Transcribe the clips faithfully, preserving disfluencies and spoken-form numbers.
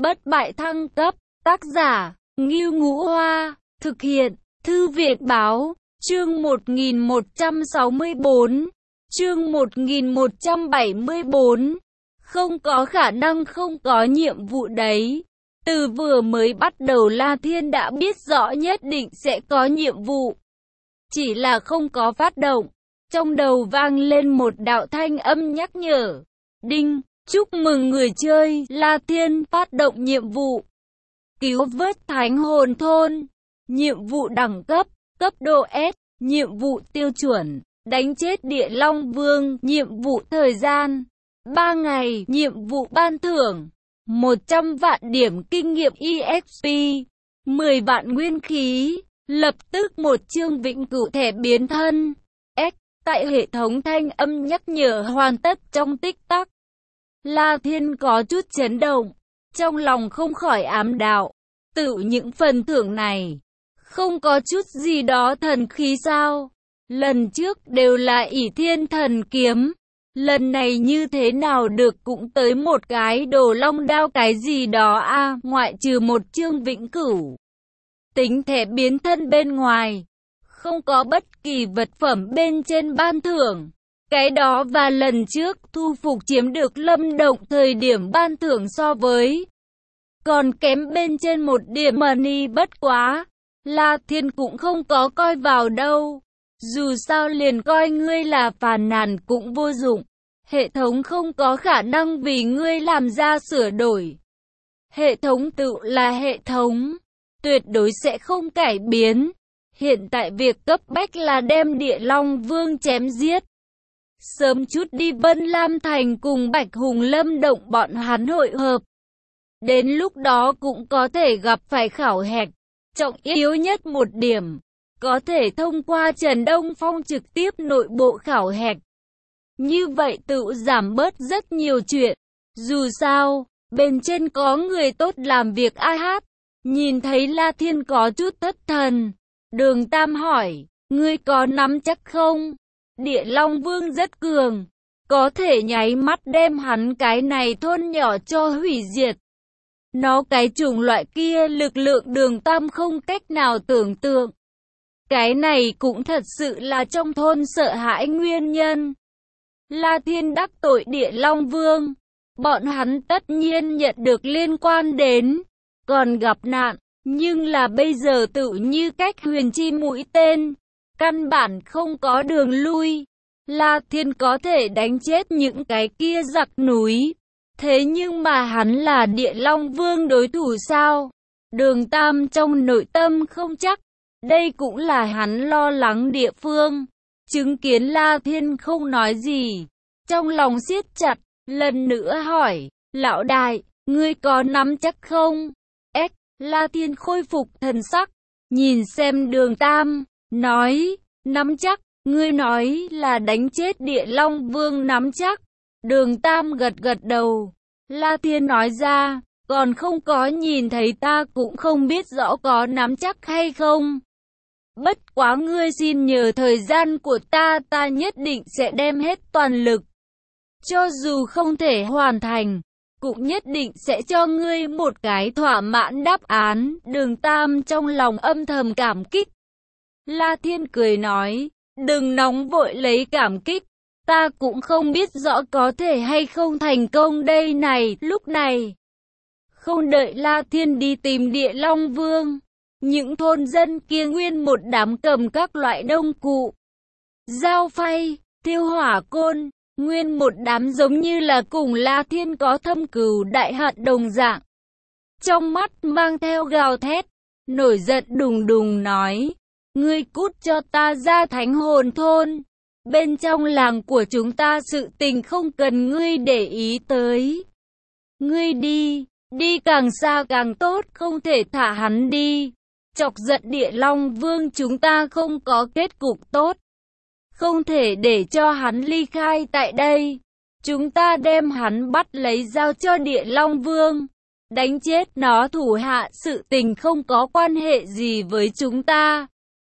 Bất bại thăng cấp, tác giả, Ngưu Ngũ Hoa, thực hiện, Thư viện Báo, chương một nghìn một trăm sáu mươi bốn, chương một nghìn một trăm bảy mươi bốn, không có khả năng không có nhiệm vụ đấy. Từ vừa mới bắt đầu La Thiên đã biết rõ nhất định sẽ có nhiệm vụ, chỉ là không có phát động. Trong đầu vang lên một đạo thanh âm nhắc nhở. Đinh, chúc mừng người chơi, La Thiên phát động nhiệm vụ. Cứu vớt thánh hồn thôn. Nhiệm vụ đẳng cấp, cấp độ S. Nhiệm vụ tiêu chuẩn, đánh chết địa long vương. Nhiệm vụ thời gian, ba ngày. Nhiệm vụ ban thưởng, một trăm vạn điểm kinh nghiệm e ích pê, mười vạn nguyên khí. Lập tức một chương vĩnh cửu thẻ biến thân. X. Tại hệ thống thanh âm nhắc nhở hoàn tất trong tích tắc. La Thiên có chút chấn động, trong lòng không khỏi ám đạo. Tự những phần thưởng này, không có chút gì đó thần khí sao? Lần trước đều là ỷ thiên thần kiếm. Lần này như thế nào được cũng tới một cái đồ long đao cái gì đó a à, ngoại trừ một chương vĩnh cửu. Tính thẻ biến thân bên ngoài, không có bất kỳ vật phẩm bên trên ban thưởng. Cái đó và lần trước thu phục chiếm được lâm động thời điểm ban thưởng so với còn kém bên trên một điểm money bất quá. La Thiên cũng không có coi vào đâu. Dù sao liền coi ngươi là phàn nàn cũng vô dụng. Hệ thống không có khả năng vì ngươi làm ra sửa đổi. Hệ thống tự là hệ thống, tuyệt đối sẽ không cải biến. Hiện tại việc cấp bách là đem địa long vương chém giết. Sớm chút đi Vân Lam Thành cùng Bạch Hùng Lâm Động bọn hắn hội hợp. Đến lúc đó cũng có thể gặp phải khảo hạch. Trọng yếu nhất một điểm, có thể thông qua Trần Đông Phong trực tiếp nội bộ khảo hạch. Như vậy tự giảm bớt rất nhiều chuyện. Dù sao, bên trên có người tốt làm việc a hát. Nhìn thấy La Thiên có chút thất thần, Đường Tam hỏi, ngươi có nắm chắc không? Địa Long Vương rất cường, có thể nháy mắt đem hắn cái này thôn nhỏ cho hủy diệt. Nó cái chủng loại kia lực lượng Đường Tam không cách nào tưởng tượng. Cái này cũng thật sự là trong thôn sợ hãi nguyên nhân. La Thiên đắc tội Địa Long Vương, bọn hắn tất nhiên nhận được liên quan đến, còn gặp nạn, nhưng là bây giờ tự như cách huyền chi mũi tên, căn bản không có đường lui. La Thiên có thể đánh chết những cái kia giặc núi, thế nhưng mà hắn là Địa Long Vương đối thủ sao? Đường Tam trong nội tâm không chắc, đây cũng là hắn lo lắng địa phương. Chứng kiến La Thiên không nói gì, trong lòng siết chặt, lần nữa hỏi, lão đại, ngươi có nắm chắc không? Ếch, La Thiên khôi phục thần sắc, nhìn xem Đường Tam, nói, nắm chắc, ngươi nói là đánh chết Địa Long Vương nắm chắc. Đường Tam gật gật đầu, La Thiên nói ra, còn không có nhìn thấy ta cũng không biết rõ có nắm chắc hay không. Bất quá ngươi xin nhờ thời gian của ta, ta nhất định sẽ đem hết toàn lực. Cho dù không thể hoàn thành, cũng nhất định sẽ cho ngươi một cái thỏa mãn đáp án. Đường Tam trong lòng âm thầm cảm kích. La Thiên cười nói, đừng nóng vội lấy cảm kích, ta cũng không biết rõ có thể hay không thành công đây này. Lúc này, không đợi La Thiên đi tìm Địa Long Vương, những thôn dân kia nguyên một đám cầm các loại đông cụ, dao phay, tiêu hỏa côn, nguyên một đám giống như là cùng La Thiên có thâm cừu đại hận đồng dạng. Trong mắt mang theo gào thét, nổi giận đùng đùng nói, ngươi cút cho ta ra thánh hồn thôn. Bên trong làng của chúng ta sự tình không cần ngươi để ý tới. Ngươi đi, đi càng xa càng tốt, không thể thả hắn đi. Chọc giận Địa Long Vương chúng ta không có kết cục tốt. Không thể để cho hắn ly khai tại đây. Chúng ta đem hắn bắt lấy giao cho Địa Long Vương. Đánh chết nó thủ hạ, sự tình không có quan hệ gì với chúng ta.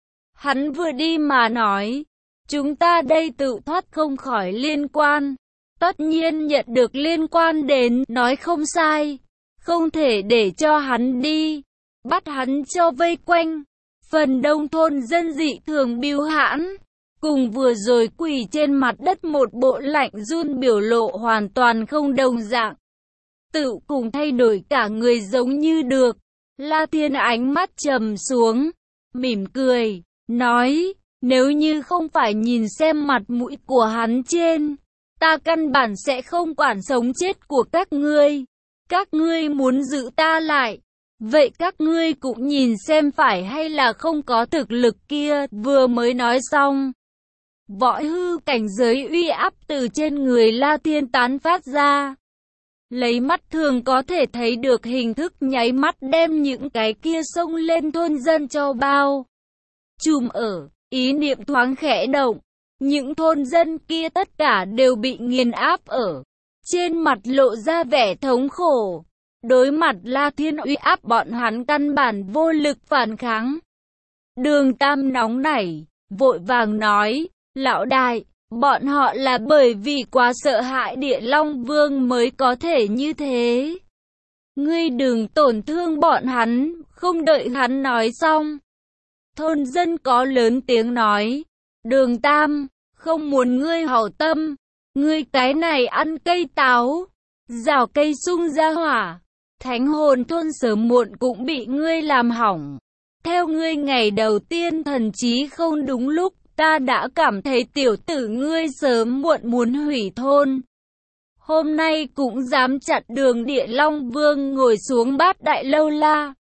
Hắn vừa đi mà nói, chúng ta đây tự thoát không khỏi liên quan. Tất nhiên nhận được liên quan đến, nói không sai. không thể để cho hắn đi, bắt hắn cho vây quanh. Phần đông thôn dân dị thường bưu hãn, cùng vừa rồi quỳ trên mặt đất một bộ lạnh run biểu lộ hoàn toàn không đồng dạng. Tự cùng thay đổi cả người giống như được. La Thiên ánh mắt trầm xuống, mỉm cười, nói, nếu như không phải nhìn xem mặt mũi của hắn trên, ta căn bản sẽ không quản sống chết của các ngươi. Các ngươi muốn giữ ta lại, vậy các ngươi cũng nhìn xem phải hay là không có thực lực kia. Vừa mới nói xong, võ hư cảnh giới uy áp từ trên người La Thiên tán phát ra. Lấy mắt thường có thể thấy được hình thức nháy mắt đem những cái kia xông lên thôn dân cho bao trùm ở, ý niệm thoáng khẽ động, những thôn dân kia tất cả đều bị nghiền áp ở, trên mặt lộ ra vẻ thống khổ. Đối mặt La Thiên uy áp bọn hắn căn bản vô lực phản kháng. Đường Tam nóng nảy, vội vàng nói, lão đại, bọn họ là bởi vì quá sợ hãi Địa Long Vương mới có thể như thế. Ngươi đừng tổn thương bọn hắn. Không đợi hắn nói xong, thôn dân có lớn tiếng nói, Đường Tam, không muốn ngươi hảo tâm, ngươi cái này ăn cây táo, rào cây sung ra hỏa, thánh hồn thôn sớm muộn cũng bị ngươi làm hỏng. Theo ngươi ngày đầu tiên thần trí không đúng lúc, ta đã cảm thấy tiểu tử ngươi sớm muộn muốn hủy thôn. Hôm nay cũng dám chặn đường Địa Long Vương ngồi xuống bát đại lâu la.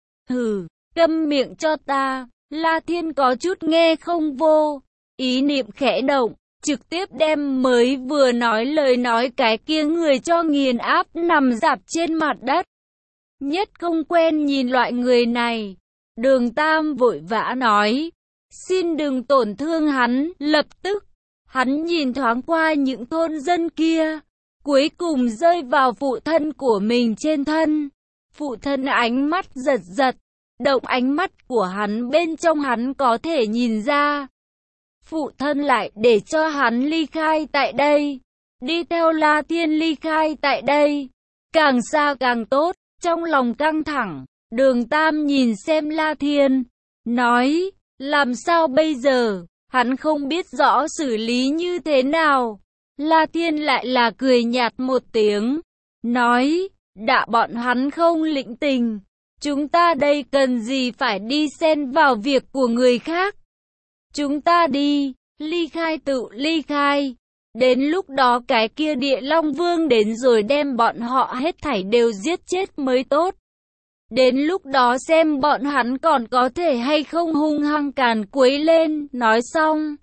Hừ, câm miệng cho ta. La Thiên có chút nghe không vô, ý niệm khẽ động, trực tiếp đem mới vừa nói lời nói cái kia người cho nghiền áp nằm rạp trên mặt đất. Nhất không quen nhìn loại người này, Đường Tam vội vã nói, xin đừng tổn thương hắn. Lập tức, hắn nhìn thoáng qua những thôn dân kia, cuối cùng rơi vào phụ thân của mình trên thân. Phụ thân ánh mắt giật giật, động ánh mắt của hắn bên trong hắn có thể nhìn ra. Phụ thân lại để cho hắn ly khai tại đây, đi theo La Thiên ly khai tại đây, càng xa càng tốt. Trong lòng căng thẳng, Đường Tam nhìn xem La Thiên, nói, làm sao bây giờ, hắn không biết rõ xử lý như thế nào. La Thiên lại là cười nhạt một tiếng, nói, đã bọn hắn không lĩnh tình, chúng ta đây cần gì phải đi xen vào việc của người khác. Chúng ta đi, ly khai tự ly khai. Đến lúc đó cái kia Địa Long Vương đến rồi đem bọn họ hết thảy đều giết chết mới tốt. Đến lúc đó xem bọn hắn còn có thể hay không hung hăng càn quấy lên. Nói xong,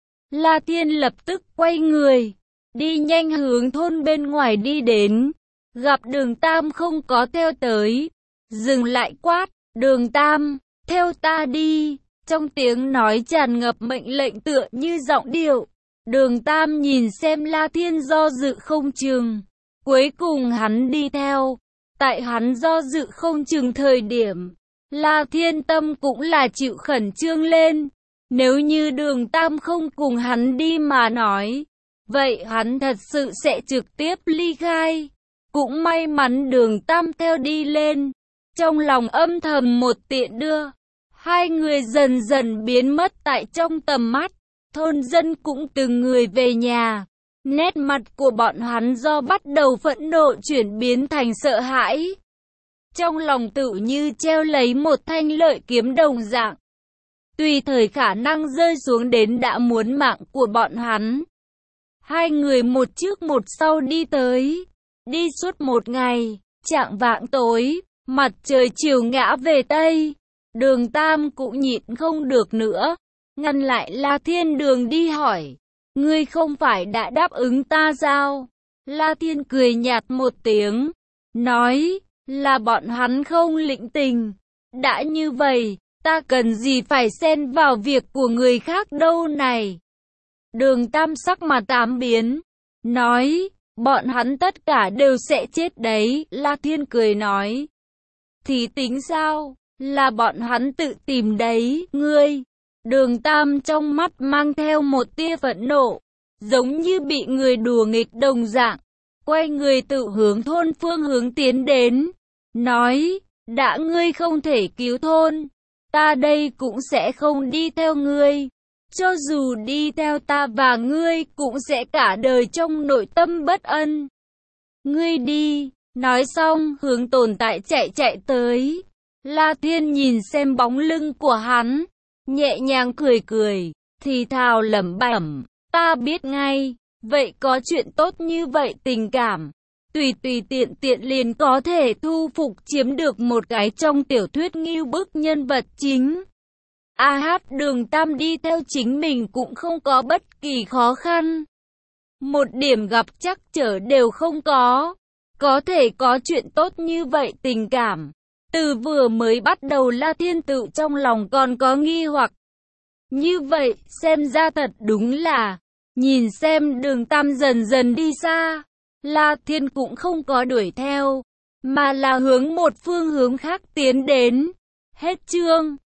La Thiên lập tức quay người, đi nhanh hướng thôn bên ngoài đi đến. Gặp Đường Tam không có theo tới, dừng lại quát, Đường Tam, theo ta đi. Trong tiếng nói tràn ngập mệnh lệnh tựa như giọng điệu. Đường Tam nhìn xem La Thiên do dự không chừng, cuối cùng hắn đi theo. Tại hắn do dự không chừng thời điểm, La Thiên tâm cũng là chịu khẩn trương lên. Nếu như Đường Tam không cùng hắn đi mà nói, vậy hắn thật sự sẽ trực tiếp ly khai. Cũng may mắn Đường Tam theo đi lên, trong lòng âm thầm một tiện đưa. Hai người dần dần biến mất tại trong tầm mắt. Thôn dân cũng từng người về nhà. Nét mặt của bọn hắn do bắt đầu phẫn nộ chuyển biến thành sợ hãi. Trong lòng tự như treo lấy một thanh lợi kiếm đồng dạng. Tùy thời khả năng rơi xuống đến đã muốn mạng của bọn hắn. Hai người một trước một sau đi tới. Đi suốt một ngày, chạng vạng tối, mặt trời chiều ngã về Tây. Đường Tam cũng nhịn không được nữa, ngăn lại La Thiên đường đi hỏi, ngươi không phải đã đáp ứng ta sao? La Thiên cười nhạt một tiếng, nói, là bọn hắn không lĩnh tình. Đã như vậy, ta cần gì phải xen vào việc của người khác đâu này? Đường Tam sắc mặt tám biến, nói, bọn hắn tất cả đều sẽ chết đấy. La Thiên cười nói, thì tính sao? Là bọn hắn tự tìm đấy, ngươi. Đường Tam trong mắt mang theo một tia phẫn nộ, giống như bị người đùa nghịch đồng dạng, quay người tự hướng thôn phương hướng tiến đến. nói, đã ngươi không thể cứu thôn, ta đây cũng sẽ không đi theo ngươi. Cho dù đi theo ta và ngươi cũng sẽ cả đời trong nội tâm bất ân. Ngươi đi, nói xong hướng tồn tại chạy chạy tới. La Thiên nhìn xem bóng lưng của hắn, nhẹ nhàng cười cười, thì thào lẩm bẩm, ta biết ngay, vậy có chuyện tốt như vậy tình cảm. Tùy tùy tiện tiện liền có thể thu phục chiếm được một cái trong tiểu thuyết ngưu bức nhân vật chính. A Hát Đường Tam đi theo chính mình cũng không có bất kỳ khó khăn. Một điểm gặp trắc trở đều không có. Có thể có chuyện tốt như vậy tình cảm. Từ vừa mới bắt đầu La Thiên tự trong lòng còn có nghi hoặc. Như vậy xem ra thật đúng là, nhìn xem Đường Tam dần dần đi xa, La Thiên cũng không có đuổi theo, mà là hướng một phương hướng khác tiến đến. Hết chương.